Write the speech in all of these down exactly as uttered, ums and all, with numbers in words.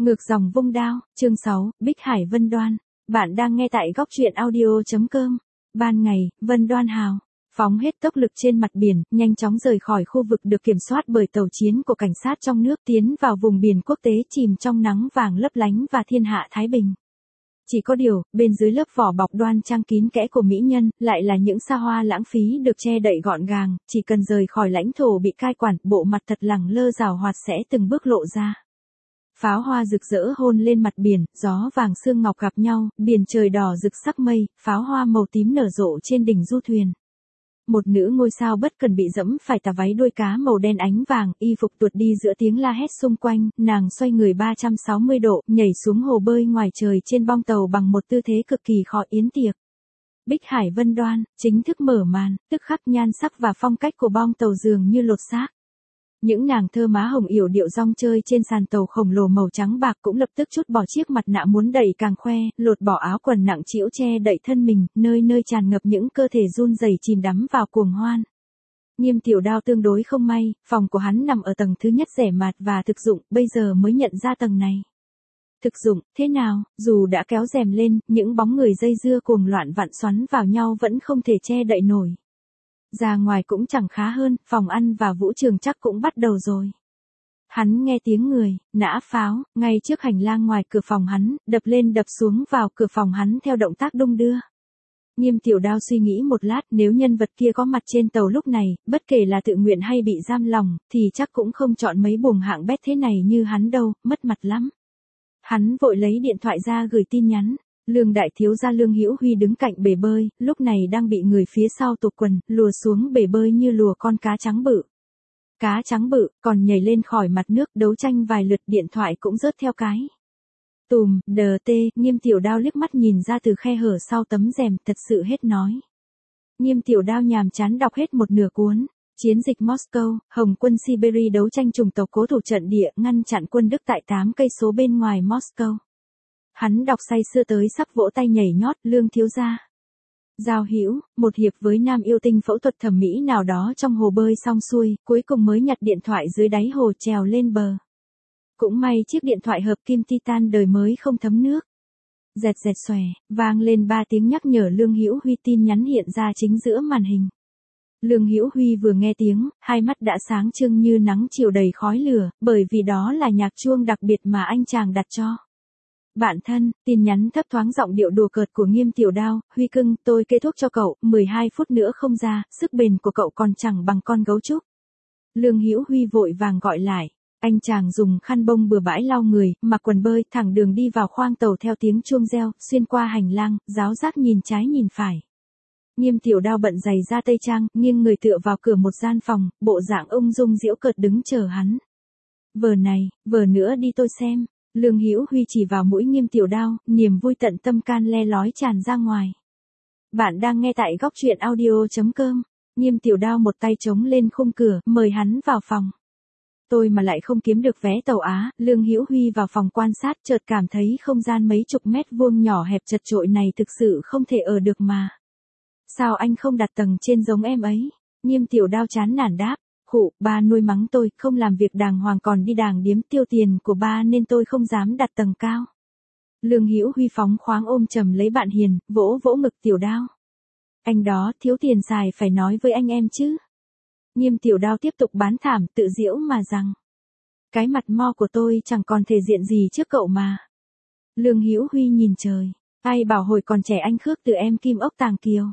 Ngược dòng vung đao, chương sáu, Bích Hải Vân Đoan. Bạn đang nghe tại góc truyện audio.com. Ban ngày, Vân Đoan hào, phóng hết tốc lực trên mặt biển, nhanh chóng rời khỏi khu vực được kiểm soát bởi tàu chiến của cảnh sát trong nước, tiến vào vùng biển quốc tế chìm trong nắng vàng lấp lánh và thiên hạ thái bình. Chỉ có điều, bên dưới lớp vỏ bọc đoan trang kín kẽ của mỹ nhân, lại là những xa hoa lãng phí được che đậy gọn gàng, chỉ cần rời khỏi lãnh thổ bị cai quản, bộ mặt thật lẳng lơ rào hoạt sẽ từng bước lộ ra. Pháo hoa rực rỡ hôn lên mặt biển, gió vàng sương ngọc gặp nhau, biển trời đỏ rực sắc mây, pháo hoa màu tím nở rộ trên đỉnh du thuyền. Một nữ ngôi sao bất cần bị dẫm phải tà váy đuôi cá màu đen ánh vàng, y phục tuột đi giữa tiếng la hét xung quanh, nàng xoay người ba trăm sáu mươi độ, nhảy xuống hồ bơi ngoài trời trên bong tàu bằng một tư thế cực kỳ khó yến tiệc. Bích Hải Vân Đoan, chính thức mở màn, tức khắc nhan sắc và phong cách của bong tàu dường như lột xác. Những nàng thơ má hồng yểu điệu rong chơi trên sàn tàu khổng lồ màu trắng bạc cũng lập tức trút bỏ chiếc mặt nạ muốn đẩy càng khoe, lột bỏ áo quần nặng trĩu che đậy thân mình, nơi nơi tràn ngập những cơ thể run rẩy chìm đắm vào cuồng hoan. Nghiêm Tiểu Đao tương đối không may, phòng của hắn nằm ở tầng thứ nhất rẻ mạt và thực dụng, bây giờ mới nhận ra tầng này. Thực dụng, thế nào, dù đã kéo rèm lên, những bóng người dây dưa cuồng loạn vặn xoắn vào nhau vẫn không thể che đậy nổi. Ra ngoài cũng chẳng khá hơn, phòng ăn và vũ trường chắc cũng bắt đầu rồi. Hắn nghe tiếng người, nã pháo, ngay trước hành lang ngoài cửa phòng hắn, đập lên đập xuống vào cửa phòng hắn theo động tác đung đưa. Nghiêm Tiểu Đao suy nghĩ một lát, nếu nhân vật kia có mặt trên tàu lúc này, bất kể là tự nguyện hay bị giam lòng, thì chắc cũng không chọn mấy buồng hạng bét thế này như hắn đâu, mất mặt lắm. Hắn vội lấy điện thoại ra gửi tin nhắn. Lương đại thiếu gia Lương Hữu Huy đứng cạnh bể bơi, lúc này đang bị người phía sau tụt quần, lùa xuống bể bơi như lùa con cá trắng bự. Cá trắng bự, còn nhảy lên khỏi mặt nước, đấu tranh vài lượt, điện thoại cũng rớt theo cái. Tùm, đờ tê, Nghiêm Tiểu Đao liếc mắt nhìn ra từ khe hở sau tấm rèm, thật sự hết nói. Nghiêm Tiểu Đao nhàm chán đọc hết một nửa cuốn. Chiến dịch Moscow, Hồng quân Siberia đấu tranh trùng tộc cố thủ trận địa, ngăn chặn quân Đức tại tám cây số bên ngoài Moscow. Hắn đọc say sưa tới sắp vỗ tay nhảy nhót, Lương thiếu gia. Giao hữu, một hiệp với nam yêu tinh phẫu thuật thẩm mỹ nào đó trong hồ bơi xong xuôi, cuối cùng mới nhặt điện thoại dưới đáy hồ trèo lên bờ. Cũng may chiếc điện thoại hợp kim titan đời mới không thấm nước. Dẹt dẹt xòe, vang lên ba tiếng nhắc nhở Lương Hữu Huy, tin nhắn hiện ra chính giữa màn hình. Lương Hữu Huy vừa nghe tiếng, hai mắt đã sáng trưng như nắng chiều đầy khói lửa, bởi vì đó là nhạc chuông đặc biệt mà anh chàng đặt cho. Bạn thân, tin nhắn thấp thoáng giọng điệu đùa cợt của Nghiêm Tiểu Đao, Huy cưng, tôi kê thuốc cho cậu, mười hai phút nữa không ra, sức bền của cậu còn chẳng bằng con gấu trúc. Lương Hữu Huy vội vàng gọi lại, anh chàng dùng khăn bông bừa bãi lau người, mặc quần bơi, thẳng đường đi vào khoang tàu theo tiếng chuông reo, xuyên qua hành lang, giáo giác nhìn trái nhìn phải. Nghiêm Tiểu Đao bận giày da tây trang, nghiêng người tựa vào cửa một gian phòng, bộ dạng ung dung giễu cợt đứng chờ hắn. Vở này, vở nữa đi tôi xem. Lương Hữu Huy chỉ vào mũi Nghiêm Tiểu Đao, niềm vui tận tâm can le lói tràn ra ngoài. Bạn đang nghe tại góc truyện audio.com. Nghiêm Tiểu Đao một tay chống lên khung cửa, mời hắn vào phòng. Tôi mà lại không kiếm được vé tàu Á, Lương Hữu Huy vào phòng quan sát, chợt cảm thấy không gian mấy chục mét vuông nhỏ hẹp chật chội này thực sự không thể ở được mà. Sao anh không đặt tầng trên giống em ấy? Nghiêm Tiểu Đao chán nản đáp. Khụ, ba nuôi mắng tôi, không làm việc đàng hoàng còn đi đàng điếm tiêu tiền của ba nên tôi không dám đặt tầng cao. Lương Hữu Huy phóng khoáng ôm chầm lấy bạn hiền, vỗ vỗ ngực Tiểu Đao. Anh đó, thiếu tiền xài phải nói với anh em chứ. Nghiêm Tiểu Đao tiếp tục bán thảm, tự giễu mà rằng. Cái mặt mo của tôi chẳng còn thể diện gì trước cậu mà. Lương Hữu Huy nhìn trời. Ai bảo hồi còn trẻ anh khước từ em Kim Ốc Tàng Kiều.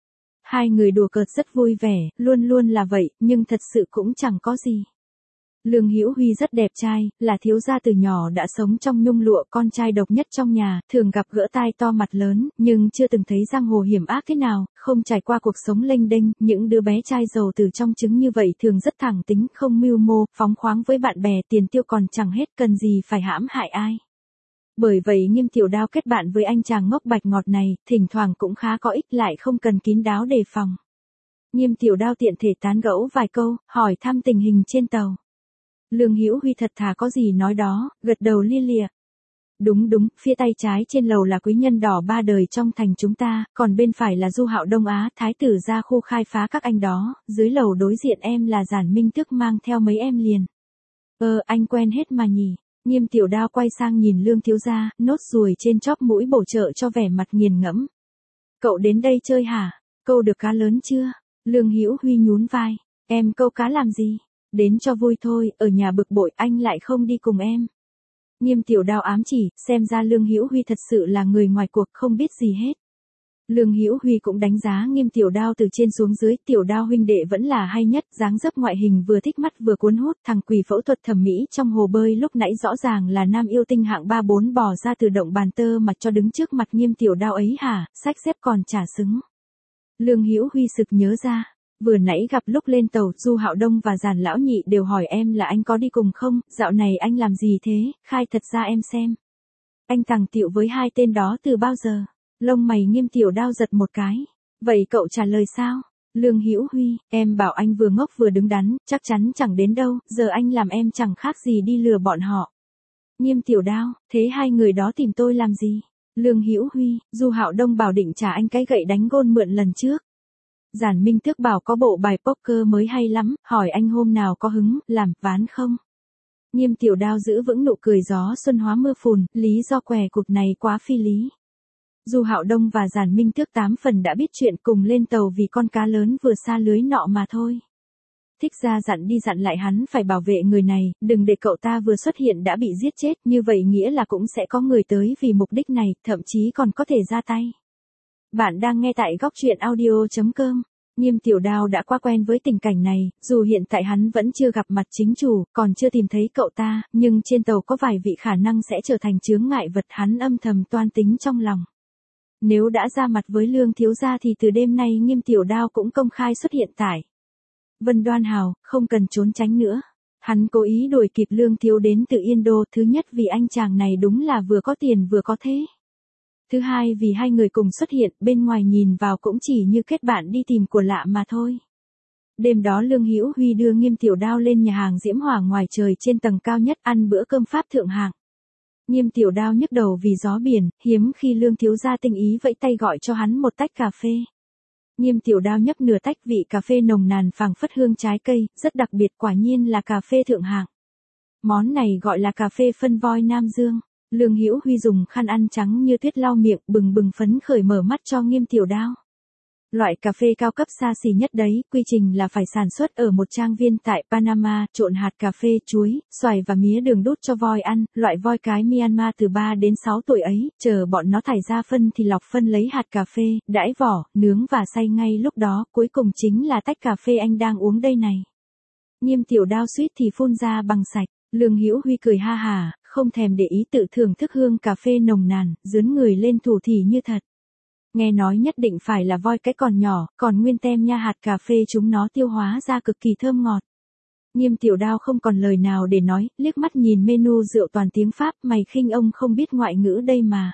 Hai người đùa cợt rất vui vẻ, luôn luôn là vậy, nhưng thật sự cũng chẳng có gì. Lương Hữu Huy rất đẹp trai, là thiếu gia từ nhỏ đã sống trong nhung lụa, con trai độc nhất trong nhà, thường gặp gỡ tai to mặt lớn, nhưng chưa từng thấy giang hồ hiểm ác thế nào, không trải qua cuộc sống lênh đênh, những đứa bé trai giàu từ trong trứng như vậy thường rất thẳng tính, không mưu mô, phóng khoáng với bạn bè, tiền tiêu còn chẳng hết, cần gì phải hãm hại ai. Bởi vậy Nghiêm Tiểu Đao kết bạn với anh chàng ngốc bạch ngọt này, thỉnh thoảng cũng khá có ích, lại không cần kín đáo đề phòng. Nghiêm Tiểu Đao tiện thể tán gẫu vài câu, hỏi thăm tình hình trên tàu. Lương Hữu Huy thật thà có gì nói đó, gật đầu lia lịa. Đúng đúng, phía tay trái trên lầu là quý nhân đỏ ba đời trong thành chúng ta, còn bên phải là Du Hạo Đông Á, thái tử ra khu khai phá các anh đó, dưới lầu đối diện em là Giản Minh Tước mang theo mấy em liền. Ơ, anh quen hết mà nhỉ. Nghiêm Tiểu Đao quay sang nhìn Lương thiếu gia, nốt ruồi trên chóp mũi bổ trợ cho vẻ mặt nghiền ngẫm. Cậu đến đây chơi hả? Câu được cá lớn chưa? Lương Hữu Huy nhún vai. Em câu cá làm gì? Đến cho vui thôi, ở nhà bực bội anh lại không đi cùng em. Nghiêm Tiểu Đao ám chỉ, xem ra Lương Hữu Huy thật sự là người ngoài cuộc không biết gì hết. Lương Hữu Huy cũng đánh giá Nghiêm Tiểu Đao từ trên xuống dưới, Tiểu Đao huynh đệ vẫn là hay nhất, dáng dấp ngoại hình vừa thích mắt vừa cuốn hút, thằng quỷ phẫu thuật thẩm mỹ trong hồ bơi lúc nãy rõ ràng là nam yêu tinh hạng ba bốn bò ra từ động bàn tơ mà cho đứng trước mặt Nghiêm Tiểu Đao ấy hả, sách xếp còn chả xứng. Lương Hữu Huy sực nhớ ra, vừa nãy gặp lúc lên tàu, Du Hạo Đông và Giản Lão Nhị đều hỏi em là anh có đi cùng không, dạo này anh làm gì thế, khai thật ra em xem. Anh tàng tiệu với hai tên đó từ bao giờ? Lông mày Nghiêm Tiểu Đao giật một cái. Vậy cậu trả lời sao? Lương Hữu Huy, em bảo anh vừa ngốc vừa đứng đắn, chắc chắn chẳng đến đâu, giờ anh làm em chẳng khác gì đi lừa bọn họ. Nghiêm Tiểu Đao, thế hai người đó tìm tôi làm gì? Lương Hữu Huy, Du Hạo Đông bảo định trả anh cái gậy đánh gôn mượn lần trước. Giản Minh Tước bảo có bộ bài poker mới hay lắm, hỏi anh hôm nào có hứng, làm ván không? Nghiêm Tiểu Đao giữ vững nụ cười gió xuân hóa mưa phùn, lý do què cụt này quá phi lý. Du Hạo Đông và Giản Minh Tước tám phần đã biết chuyện, cùng lên tàu vì con cá lớn vừa xa lưới nọ mà thôi. Thích ra dặn đi dặn lại hắn phải bảo vệ người này, đừng để cậu ta vừa xuất hiện đã bị giết chết, như vậy nghĩa là cũng sẽ có người tới vì mục đích này, thậm chí còn có thể ra tay. Bạn đang nghe tại góc truyện audio chấm com. Nghiêm Tiểu Đao đã quá quen với tình cảnh này, dù hiện tại hắn vẫn chưa gặp mặt chính chủ, còn chưa tìm thấy cậu ta, nhưng trên tàu có vài vị khả năng sẽ trở thành chướng ngại vật, hắn âm thầm toan tính trong lòng. Nếu đã ra mặt với Lương thiếu gia thì từ đêm nay Nghiêm Tiểu Đao cũng công khai xuất hiện tại Vân Đoan Hào, không cần trốn tránh nữa. Hắn cố ý đuổi kịp Lương thiếu đến từ Yên Đô, thứ nhất vì anh chàng này đúng là vừa có tiền vừa có thế. Thứ hai vì hai người cùng xuất hiện, bên ngoài nhìn vào cũng chỉ như kết bạn đi tìm của lạ mà thôi. Đêm đó Lương Hữu Huy đưa Nghiêm Tiểu Đao lên nhà hàng Diễm Hỏa ngoài trời trên tầng cao nhất ăn bữa cơm Pháp thượng hạng. Nghiêm Tiểu Đao nhức đầu vì gió biển, hiếm khi Lương thiếu gia tinh ý vẫy tay gọi cho hắn một tách cà phê. Nghiêm Tiểu Đao nhấp nửa tách, vị cà phê nồng nàn phảng phất hương trái cây, rất đặc biệt, quả nhiên là cà phê thượng hạng. Món này gọi là cà phê phân voi Nam Dương. Lương Hữu Huy dùng khăn ăn trắng như tuyết lau miệng, bừng bừng phấn khởi mở mắt cho Nghiêm Tiểu Đao. Loại cà phê cao cấp xa xỉ nhất đấy, quy trình là phải sản xuất ở một trang viên tại Panama, trộn hạt cà phê, chuối, xoài và mía đường đút cho voi ăn, loại voi cái Myanmar từ ba đến sáu tuổi ấy, chờ bọn nó thải ra phân thì lọc phân lấy hạt cà phê, đãi vỏ, nướng và xay ngay lúc đó, cuối cùng chính là tách cà phê anh đang uống đây này. Nghiêm Tiểu Đao suýt thì phun ra bằng sạch, Lương Hữu Huy cười ha hà, không thèm để ý tự thưởng thức hương cà phê nồng nàn, dướn người lên thủ thỉ như thật. Nghe nói nhất định phải là voi cái còn nhỏ, còn nguyên tem nha, hạt cà phê chúng nó tiêu hóa ra cực kỳ thơm ngọt. Nghiêm Tiểu Đao không còn lời nào để nói, liếc mắt nhìn menu rượu toàn tiếng Pháp, mày khinh ông không biết ngoại ngữ đây mà.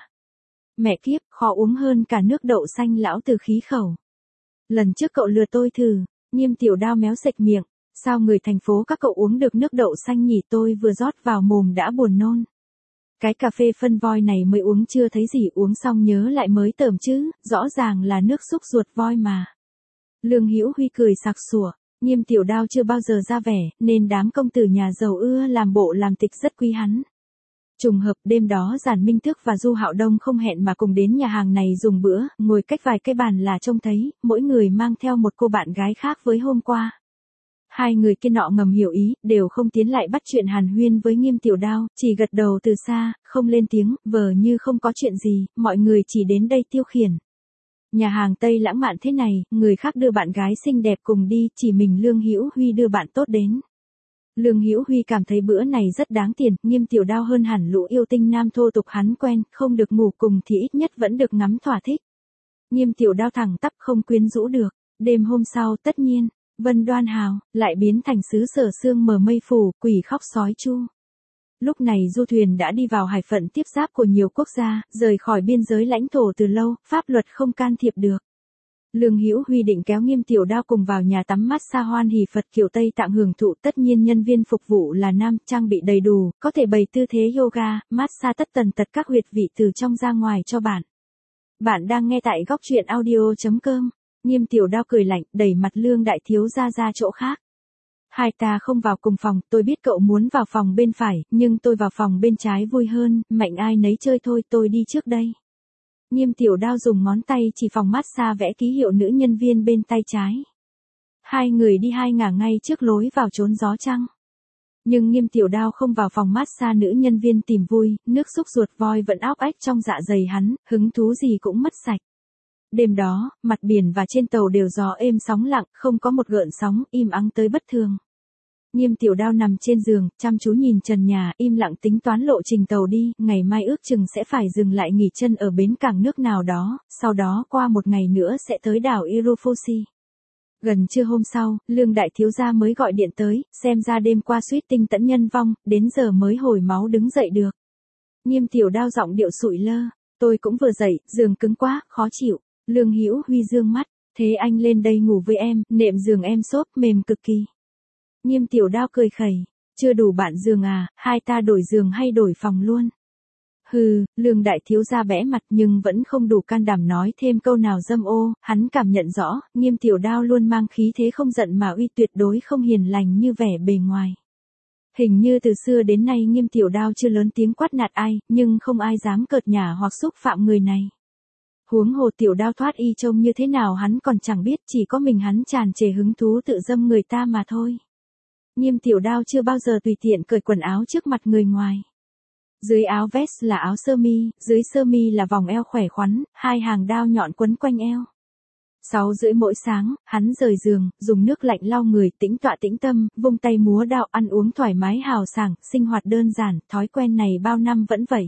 Mẹ kiếp, khó uống hơn cả nước đậu xanh lão từ khí khẩu. Lần trước cậu lừa tôi thử, Nghiêm Tiểu Đao méo sệch miệng, sao người thành phố các cậu uống được nước đậu xanh nhỉ, tôi vừa rót vào mồm đã buồn nôn. Cái cà phê phân voi này mới uống chưa thấy gì, uống xong nhớ lại mới tởm chứ, rõ ràng là nước xúc ruột voi mà. Lương Hữu Huy cười sặc sủa, Nghiêm Tiểu Đao chưa bao giờ ra vẻ, nên đám công tử nhà giàu ưa làm bộ làm tịch rất quý hắn. Trùng hợp đêm đó Giản Minh Tước và Du Hạo Đông không hẹn mà cùng đến nhà hàng này dùng bữa, ngồi cách vài cái bàn là trông thấy, mỗi người mang theo một cô bạn gái khác với hôm qua. Hai người kia nọ ngầm hiểu ý, đều không tiến lại bắt chuyện hàn huyên với Nghiêm Tiểu Đao, chỉ gật đầu từ xa, không lên tiếng, vờ như không có chuyện gì, mọi người chỉ đến đây tiêu khiển. Nhà hàng Tây lãng mạn thế này, người khác đưa bạn gái xinh đẹp cùng đi, chỉ mình Lương Hữu Huy đưa bạn tốt đến. Lương Hữu Huy cảm thấy bữa này rất đáng tiền, Nghiêm Tiểu Đao hơn hẳn lũ yêu tinh nam thô tục hắn quen, không được ngủ cùng thì ít nhất vẫn được ngắm thỏa thích. Nghiêm Tiểu Đao thẳng tắp không quyến rũ được. Đêm hôm sau tất nhiên, Vân Đoan Hào lại biến thành xứ sở sương mờ mây phủ, quỷ khóc sói chu. Lúc này du thuyền đã đi vào hải phận tiếp giáp của nhiều quốc gia, rời khỏi biên giới lãnh thổ từ lâu, pháp luật không can thiệp được. Lương Hữu Huy định kéo Nghiêm Tiểu Đao cùng vào nhà tắm massage hoan hỉ Phật kiểu Tây Tạng hưởng thụ, tất nhiên nhân viên phục vụ là nam, trang bị đầy đủ, có thể bày tư thế yoga, massage tất tần tật các huyệt vị từ trong ra ngoài cho bạn. Bạn đang nghe tại góc truyện audio chấm com. Nghiêm Tiểu Đao cười lạnh, đẩy mặt Lương đại thiếu gia ra chỗ khác. Hai ta không vào cùng phòng, tôi biết cậu muốn vào phòng bên phải, nhưng tôi vào phòng bên trái vui hơn, mạnh ai nấy chơi thôi, tôi đi trước đây. Nghiêm Tiểu Đao dùng ngón tay chỉ phòng massage vẽ ký hiệu nữ nhân viên bên tay trái. Hai người đi hai ngả ngay trước lối vào trốn gió trăng. Nhưng Nghiêm Tiểu Đao không vào phòng massage nữ nhân viên tìm vui, nước xúc ruột voi vẫn óc ách trong dạ dày hắn, hứng thú gì cũng mất sạch. Đêm đó, mặt biển và trên tàu đều gió êm sóng lặng, không có một gợn sóng, im ắng tới bất thường. Nghiêm Tiểu Đao nằm trên giường, chăm chú nhìn trần nhà, im lặng tính toán lộ trình tàu đi, ngày mai ước chừng sẽ phải dừng lại nghỉ chân ở bến cảng nước nào đó, sau đó qua một ngày nữa sẽ tới đảo Irofosi. Gần trưa hôm sau, Lương đại thiếu gia mới gọi điện tới, xem ra đêm qua suýt tinh tẫn nhân vong, đến giờ mới hồi máu đứng dậy được. Nghiêm Tiểu Đao giọng điệu sụi lơ, tôi cũng vừa dậy, giường cứng quá, khó chịu. Lương Hữu Huy dương mắt, thế anh lên đây ngủ với em, nệm giường em xốp mềm cực kỳ. Nghiêm Tiểu Đao cười khẩy, chưa đủ bạn giường à, hai ta đổi giường hay đổi phòng luôn. Hừ, Lương đại thiếu gia bẽ mặt nhưng vẫn không đủ can đảm nói thêm câu nào dâm ô, hắn cảm nhận rõ, Nghiêm Tiểu Đao luôn mang khí thế không giận mà uy, tuyệt đối không hiền lành như vẻ bề ngoài. Hình như từ xưa đến nay Nghiêm Tiểu Đao chưa lớn tiếng quát nạt ai, nhưng không ai dám cợt nhả hoặc xúc phạm người này. Huống hồ Tiểu Đao thoát y trông như thế nào hắn còn chẳng biết, chỉ có mình hắn tràn trề hứng thú tự dâm người ta mà thôi. Nghiêm Tiểu Đao chưa bao giờ tùy tiện cởi quần áo trước mặt người ngoài. Dưới áo vest là áo sơ mi, dưới sơ mi là vòng eo khỏe khoắn, hai hàng đao nhọn quấn quanh eo. Sáu rưỡi mỗi sáng, hắn rời giường, dùng nước lạnh lau người, tĩnh tọa tĩnh tâm, vung tay múa đao, ăn uống thoải mái hào sảng, sinh hoạt đơn giản, thói quen này bao năm vẫn vậy.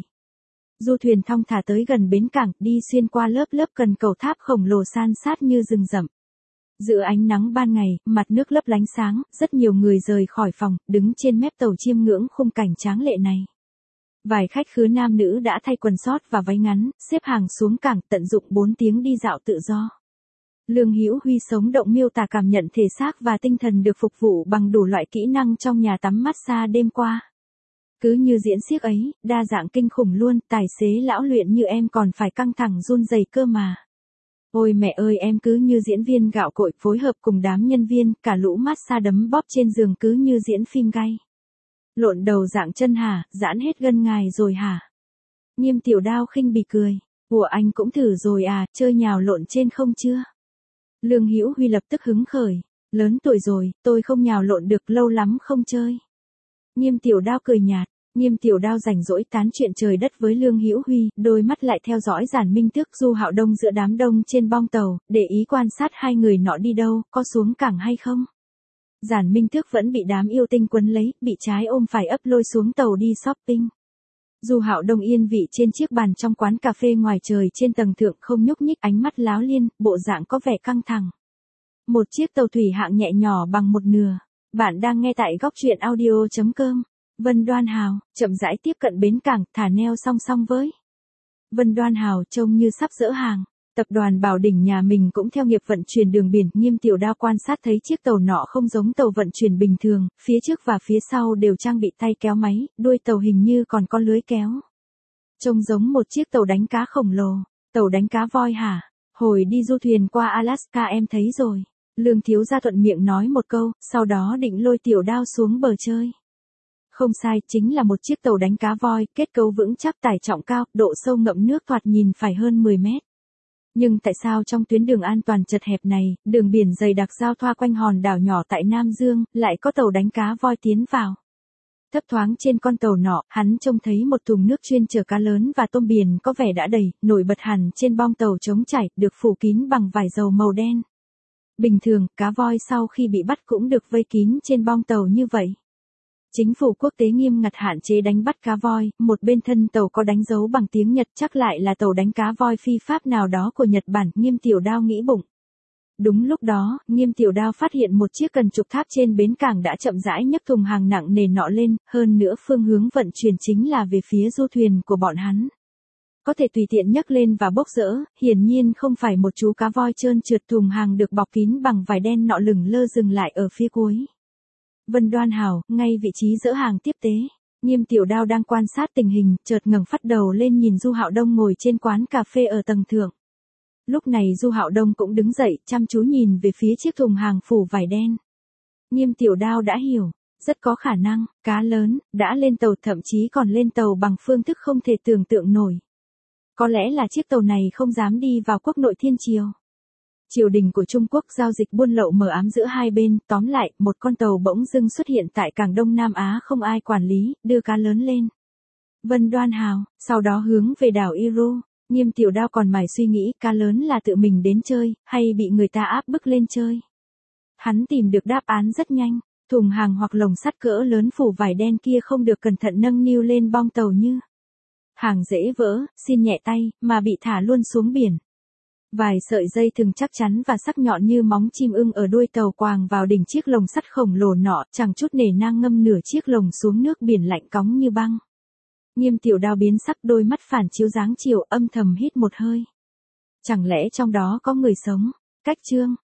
Du thuyền thong thả tới gần bến cảng, đi xuyên qua lớp lớp cần cầu tháp khổng lồ san sát như rừng rậm. Giữa ánh nắng ban ngày, mặt nước lấp lánh sáng, rất nhiều người rời khỏi phòng, đứng trên mép tàu chiêm ngưỡng khung cảnh tráng lệ này. Vài khách khứa nam nữ đã thay quần sót và váy ngắn, xếp hàng xuống cảng, tận dụng bốn tiếng đi dạo tự do. Lương Hữu Huy sống động miêu tả cảm nhận thể xác và tinh thần được phục vụ bằng đủ loại kỹ năng trong nhà tắm massage đêm qua. Cứ như diễn xiếc ấy, đa dạng kinh khủng luôn, tài xế lão luyện như em còn phải căng thẳng run rẩy cơ mà. Ôi mẹ ơi, em cứ như diễn viên gạo cội phối hợp cùng đám nhân viên, cả lũ massage đấm bóp trên giường cứ như diễn phim gay. Lộn đầu dạng chân hả, giãn hết gân ngài rồi hả? Nghiêm Tiểu Đao khinh bỉ cười, ủa anh cũng thử rồi à, chơi nhào lộn trên không chưa? Lương Hữu Huy lập tức hứng khởi, lớn tuổi rồi, tôi không nhào lộn được, lâu lắm không chơi. Nghiêm Tiểu Đao cười nhạt, Nghiêm Tiểu Đao rảnh rỗi tán chuyện trời đất với Lương Hữu Huy, đôi mắt lại theo dõi Giản Minh Tước Du Hạo Đông giữa đám đông trên bong tàu, để ý quan sát hai người nọ đi đâu, có xuống cảng hay không. Giản Minh Tước vẫn bị đám yêu tinh quấn lấy, bị trái ôm phải ấp lôi xuống tàu đi shopping. Du Hạo Đông yên vị trên chiếc bàn trong quán cà phê ngoài trời trên tầng thượng không nhúc nhích, ánh mắt láo liên, bộ dạng có vẻ căng thẳng. Một chiếc tàu thủy hạng nhẹ nhỏ bằng một nửa. Bạn đang nghe tại góc truyện audio chấm com. Vân Đoan Hào, chậm rãi tiếp cận bến cảng, thả neo song song với. Vân Đoan Hào trông như sắp dỡ hàng. Tập đoàn Bảo Đỉnh nhà mình cũng theo nghiệp vận chuyển đường biển. Nghiêm Tiểu Đao quan sát thấy chiếc tàu nọ không giống tàu vận chuyển bình thường, phía trước và phía sau đều trang bị tay kéo máy, đuôi tàu hình như còn có lưới kéo. Trông giống một chiếc tàu đánh cá khổng lồ. Tàu đánh cá voi hả? Hồi đi du thuyền qua Alaska em thấy rồi. Lương thiếu gia thuận miệng nói một câu, sau đó định lôi Tiểu Đao xuống bờ chơi. Không sai, chính là một chiếc tàu đánh cá voi, kết cấu vững chắc, tải trọng cao, độ sâu ngậm nước thoạt nhìn phải hơn mười mét. Nhưng tại sao trong tuyến đường an toàn chật hẹp này, đường biển dày đặc giao thoa quanh hòn đảo nhỏ tại Nam Dương, lại có tàu đánh cá voi tiến vào? Thấp thoáng trên con tàu nọ, hắn trông thấy một thùng nước chuyên chở cá lớn và tôm biển có vẻ đã đầy, nổi bật hẳn trên bong tàu trống trải, được phủ kín bằng vải dầu màu đen. Bình thường, cá voi sau khi bị bắt cũng được vây kín trên bong tàu như vậy. Chính phủ quốc tế nghiêm ngặt hạn chế đánh bắt cá voi, một bên thân tàu có đánh dấu bằng tiếng Nhật, chắc lại là tàu đánh cá voi phi pháp nào đó của Nhật Bản. Nghiêm Tiểu Đao nghĩ bụng. Đúng lúc đó, Nghiêm Tiểu Đao phát hiện một chiếc cần trục tháp trên bến cảng đã chậm rãi nhấc thùng hàng nặng nề nọ lên, hơn nữa phương hướng vận chuyển chính là về phía du thuyền của bọn hắn. Có thể tùy tiện nhấc lên và bốc dỡ, hiển nhiên không phải một chú cá voi trơn trượt. Thùng hàng được bọc kín bằng vải đen nọ lửng lơ dừng lại ở phía cuối. Vân Đoan Hào, ngay vị trí dỡ hàng tiếp tế. Nghiêm Tiểu Đao đang quan sát tình hình, chợt ngẩng phát đầu lên nhìn Du Hạo Đông ngồi trên quán cà phê ở tầng thượng. Lúc này Du Hạo Đông cũng đứng dậy, chăm chú nhìn về phía chiếc thùng hàng phủ vải đen. Nghiêm Tiểu Đao đã hiểu, rất có khả năng, cá lớn, đã lên tàu, thậm chí còn lên tàu bằng phương thức không thể tưởng tượng nổi. Có lẽ là chiếc tàu này không dám đi vào quốc nội thiên triều. Triều đình của Trung Quốc giao dịch buôn lậu mờ ám giữa hai bên, tóm lại, một con tàu bỗng dưng xuất hiện tại cảng Đông Nam Á không ai quản lý, đưa cá lớn lên. Vân Đoan hào, sau đó hướng về đảo Iru. Nghiêm Tiểu Đao còn mải suy nghĩ, cá lớn là tự mình đến chơi, hay bị người ta áp bức lên chơi. Hắn tìm được đáp án rất nhanh, thùng hàng hoặc lồng sắt cỡ lớn phủ vải đen kia không được cẩn thận nâng niu lên bong tàu như hàng dễ vỡ, xin nhẹ tay, mà bị thả luôn xuống biển. Vài sợi dây thừng chắc chắn và sắc nhọn như móng chim ưng ở đuôi tàu quàng vào đỉnh chiếc lồng sắt khổng lồ nọ, chẳng chút nể nang ngâm nửa chiếc lồng xuống nước biển lạnh cóng như băng. Nghiêm Tiểu Đao biến sắc, đôi mắt phản chiếu dáng chiều, âm thầm hít một hơi. Chẳng lẽ trong đó có người sống? Cách chương